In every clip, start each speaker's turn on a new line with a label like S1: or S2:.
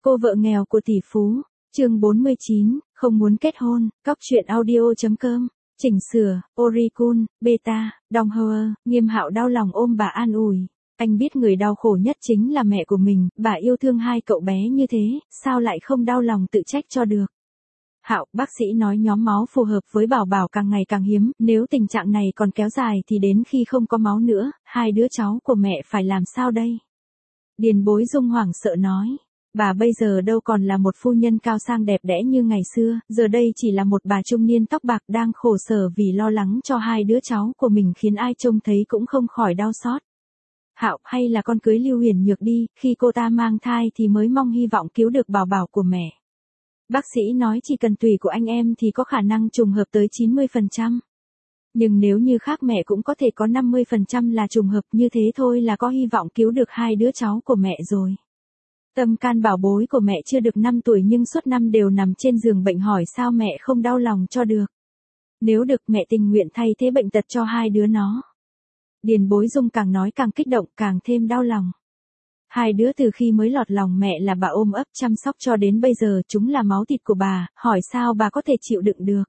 S1: Cô vợ nghèo của tỷ phú, chương 49, không muốn kết hôn, Cóc truyện audio.com, chỉnh sửa, Oricun, Beta, Donghua, Nghiêm Hạo đau lòng ôm bà an ủi. Anh biết người đau khổ nhất chính là mẹ của mình, bà yêu thương hai cậu bé như thế, sao lại không đau lòng tự trách cho được. Hạo, bác sĩ nói nhóm máu phù hợp với Bảo Bảo càng ngày càng hiếm, nếu tình trạng này còn kéo dài thì đến khi không có máu nữa, hai đứa cháu của mẹ phải làm sao đây? Điền Bối Dung hoảng sợ nói. Bà bây giờ đâu còn là một phu nhân cao sang đẹp đẽ như ngày xưa, giờ đây chỉ là một bà trung niên tóc bạc đang khổ sở vì lo lắng cho hai đứa cháu của mình khiến ai trông thấy cũng không khỏi đau xót. Hạo, hay là con cưới Lưu Huyền Nhược đi, khi cô ta mang thai thì mới mong hy vọng cứu được Bảo Bảo của mẹ. Bác sĩ nói chỉ cần tùy của anh em thì có khả năng trùng hợp tới 90%. Nhưng nếu như khác mẹ cũng có thể có 50% là trùng hợp, như thế thôi là có hy vọng cứu được hai đứa cháu của mẹ rồi. Tâm can bảo bối của mẹ chưa được 5 tuổi nhưng suốt năm đều nằm trên giường bệnh, hỏi sao mẹ không đau lòng cho được. Nếu được mẹ tình nguyện thay thế bệnh tật cho hai đứa nó. Điền Bối Dung càng nói càng kích động, càng thêm đau lòng. Hai đứa từ khi mới lọt lòng mẹ là bà ôm ấp chăm sóc cho đến bây giờ, chúng là máu thịt của bà, hỏi sao bà có thể chịu đựng được.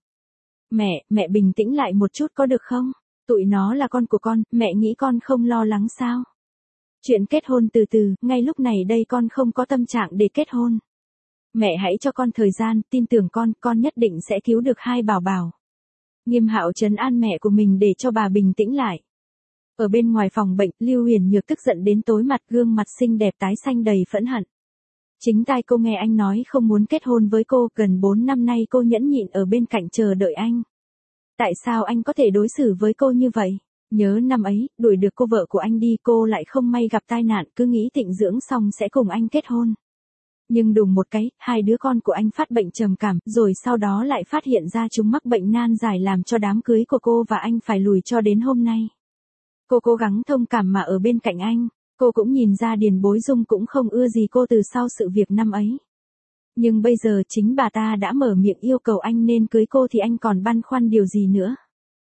S1: Mẹ bình tĩnh lại một chút có được không? Tụi nó là con của con, mẹ nghĩ con không lo lắng sao? Chuyện kết hôn từ từ, ngay lúc này đây con không có tâm trạng để kết hôn. Mẹ hãy cho con thời gian, tin tưởng con nhất định sẽ cứu được hai Bảo Bảo. Nghiêm Hạo trấn an mẹ của mình để cho bà bình tĩnh lại. Ở bên ngoài phòng bệnh, Lưu Huyền Nhược tức giận đến tối mặt, gương mặt xinh đẹp tái xanh đầy phẫn hận. Chính tai cô nghe anh nói không muốn kết hôn với cô, gần 4 năm nay cô nhẫn nhịn ở bên cạnh chờ đợi anh. Tại sao anh có thể đối xử với cô như vậy? Nhớ năm ấy, đuổi được cô vợ của anh đi, cô lại không may gặp tai nạn, cứ nghĩ tịnh dưỡng xong sẽ cùng anh kết hôn. Nhưng đùng một cái, hai đứa con của anh phát bệnh trầm cảm, rồi sau đó lại phát hiện ra chúng mắc bệnh nan giải, làm cho đám cưới của cô và anh phải lùi cho đến hôm nay. Cô cố gắng thông cảm mà ở bên cạnh anh, cô cũng nhìn ra Điền Bối Dung cũng không ưa gì cô từ sau sự việc năm ấy. Nhưng bây giờ chính bà ta đã mở miệng yêu cầu anh nên cưới cô thì anh còn băn khoăn điều gì nữa.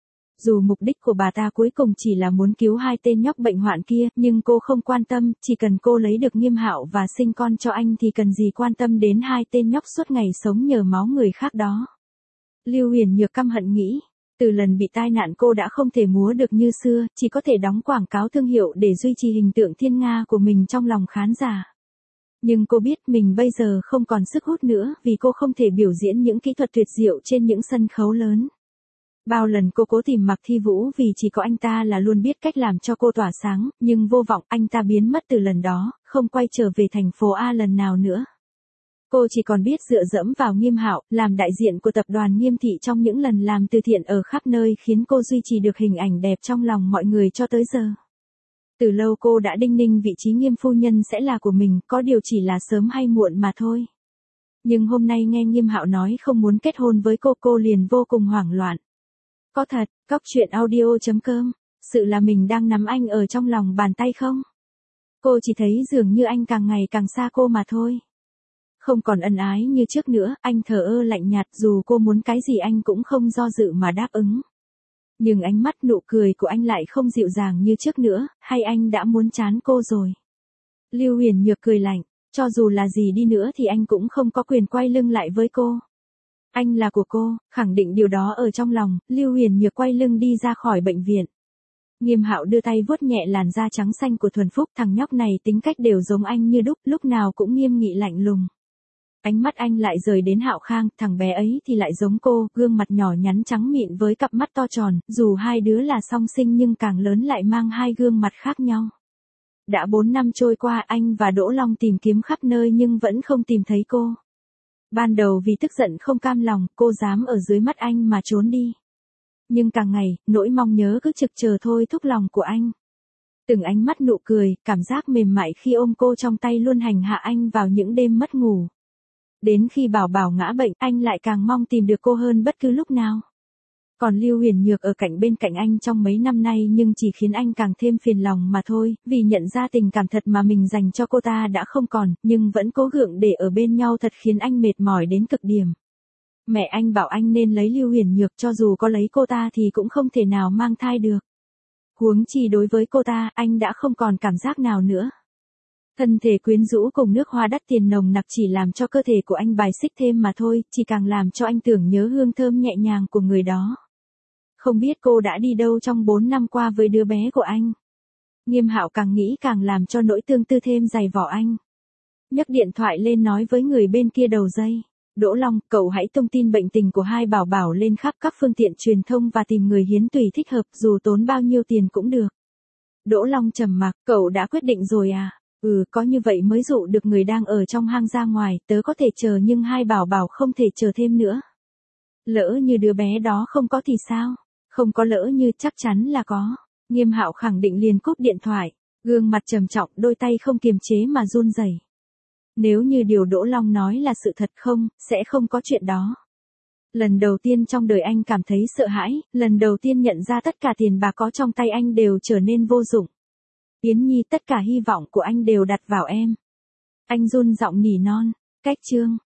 S1: Dù mục đích của bà ta cuối cùng chỉ là muốn cứu hai tên nhóc bệnh hoạn kia, nhưng cô không quan tâm, chỉ cần cô lấy được Nghiêm Hạo và sinh con cho anh thì cần gì quan tâm đến hai tên nhóc suốt ngày sống nhờ máu người khác đó. Lưu Huyền Nhược căm hận nghĩ, từ lần bị tai nạn cô đã không thể múa được như xưa, chỉ có thể đóng quảng cáo thương hiệu để duy trì hình tượng thiên nga của mình trong lòng khán giả. Nhưng cô biết mình bây giờ không còn sức hút nữa vì cô không thể biểu diễn những kỹ thuật tuyệt diệu trên những sân khấu lớn. Bao lần cô cố tìm Mạc Thi Vũ vì chỉ có anh ta là luôn biết cách làm cho cô tỏa sáng, nhưng vô vọng, anh ta biến mất từ lần đó, không quay trở về thành phố A lần nào nữa. Cô chỉ còn biết dựa dẫm vào Nghiêm Hạo, làm đại diện của tập đoàn Nghiêm Thị trong những lần làm từ thiện ở khắp nơi, khiến cô duy trì được hình ảnh đẹp trong lòng mọi người cho tới giờ. Từ lâu cô đã đinh ninh vị trí Nghiêm phu nhân sẽ là của mình, có điều chỉ là sớm hay muộn mà thôi. Nhưng hôm nay nghe Nghiêm Hạo nói không muốn kết hôn với cô liền vô cùng hoảng loạn. Có thật, Cóc truyện audio.com, sự là mình đang nắm anh ở trong lòng bàn tay không? Cô chỉ thấy dường như anh càng ngày càng xa cô mà thôi. Không còn ân ái như trước nữa, anh thờ ơ lạnh nhạt, dù cô muốn cái gì anh cũng không do dự mà đáp ứng. Nhưng ánh mắt nụ cười của anh lại không dịu dàng như trước nữa, hay anh đã muốn chán cô rồi? Lưu Huyền Nhược cười lạnh, cho dù là gì đi nữa thì anh cũng không có quyền quay lưng lại với cô. Anh là của cô, khẳng định điều đó ở trong lòng, Lưu Huyền Nhược quay lưng đi ra khỏi bệnh viện. Nghiêm Hạo đưa tay vuốt nhẹ làn da trắng xanh của Thuần Phúc, thằng nhóc này tính cách đều giống anh như đúc, lúc nào cũng nghiêm nghị lạnh lùng. Ánh mắt anh lại rời đến Hạo Khang, thằng bé ấy thì lại giống cô, gương mặt nhỏ nhắn trắng mịn với cặp mắt to tròn, dù hai đứa là song sinh nhưng càng lớn lại mang hai gương mặt khác nhau. Đã 4 năm trôi qua, anh và Đỗ Long tìm kiếm khắp nơi nhưng vẫn không tìm thấy cô. Ban đầu vì tức giận không cam lòng, cô dám ở dưới mắt anh mà trốn đi. Nhưng càng ngày, nỗi mong nhớ cứ trực chờ thôi thúc lòng của anh. Từng ánh mắt nụ cười, cảm giác mềm mại khi ôm cô trong tay luôn hành hạ anh vào những đêm mất ngủ. Đến khi Bảo Bảo ngã bệnh, anh lại càng mong tìm được cô hơn bất cứ lúc nào. Còn Lưu Huyền Nhược ở bên cạnh anh trong mấy năm nay nhưng chỉ khiến anh càng thêm phiền lòng mà thôi, vì nhận ra tình cảm thật mà mình dành cho cô ta đã không còn, nhưng vẫn cố gượng để ở bên nhau thật khiến anh mệt mỏi đến cực điểm. Mẹ anh bảo anh nên lấy Lưu Huyền Nhược, cho dù có lấy cô ta thì cũng không thể nào mang thai được. Huống chi đối với cô ta, anh đã không còn cảm giác nào nữa. Thân thể quyến rũ cùng nước hoa đắt tiền nồng nặc chỉ làm cho cơ thể của anh bài xích thêm mà thôi, chỉ càng làm cho anh tưởng nhớ hương thơm nhẹ nhàng của người đó. Không biết cô đã đi đâu trong 4 năm qua với đứa bé của anh. Nghiêm Hạo càng nghĩ càng làm cho nỗi tương tư thêm dày vỏ anh. Nhấc điện thoại lên nói với người bên kia đầu dây. Đỗ Long, cậu hãy tung tin bệnh tình của hai bảo bảo lên khắp các phương tiện truyền thông và tìm người hiến tủy thích hợp, dù tốn bao nhiêu tiền cũng được. Đỗ Long trầm mặc, cậu đã quyết định rồi à? Có như vậy mới dụ được người đang ở trong hang ra ngoài, tớ có thể chờ nhưng hai bảo bảo không thể chờ thêm nữa. Lỡ như đứa bé đó không có thì sao? Không có lỡ như, chắc chắn là có. Nghiêm Hạo khẳng định liền cúp điện thoại, gương mặt trầm trọng, đôi tay không kiềm chế mà run rẩy. Nếu như điều Đỗ Long nói là sự thật không, sẽ không có chuyện đó. Lần đầu tiên trong đời anh cảm thấy sợ hãi, lần đầu tiên nhận ra tất cả tiền bạc có trong tay anh đều trở nên vô dụng. Yến Nhi, tất cả hy vọng của anh đều đặt vào em. Anh run giọng nỉ non, cách chương.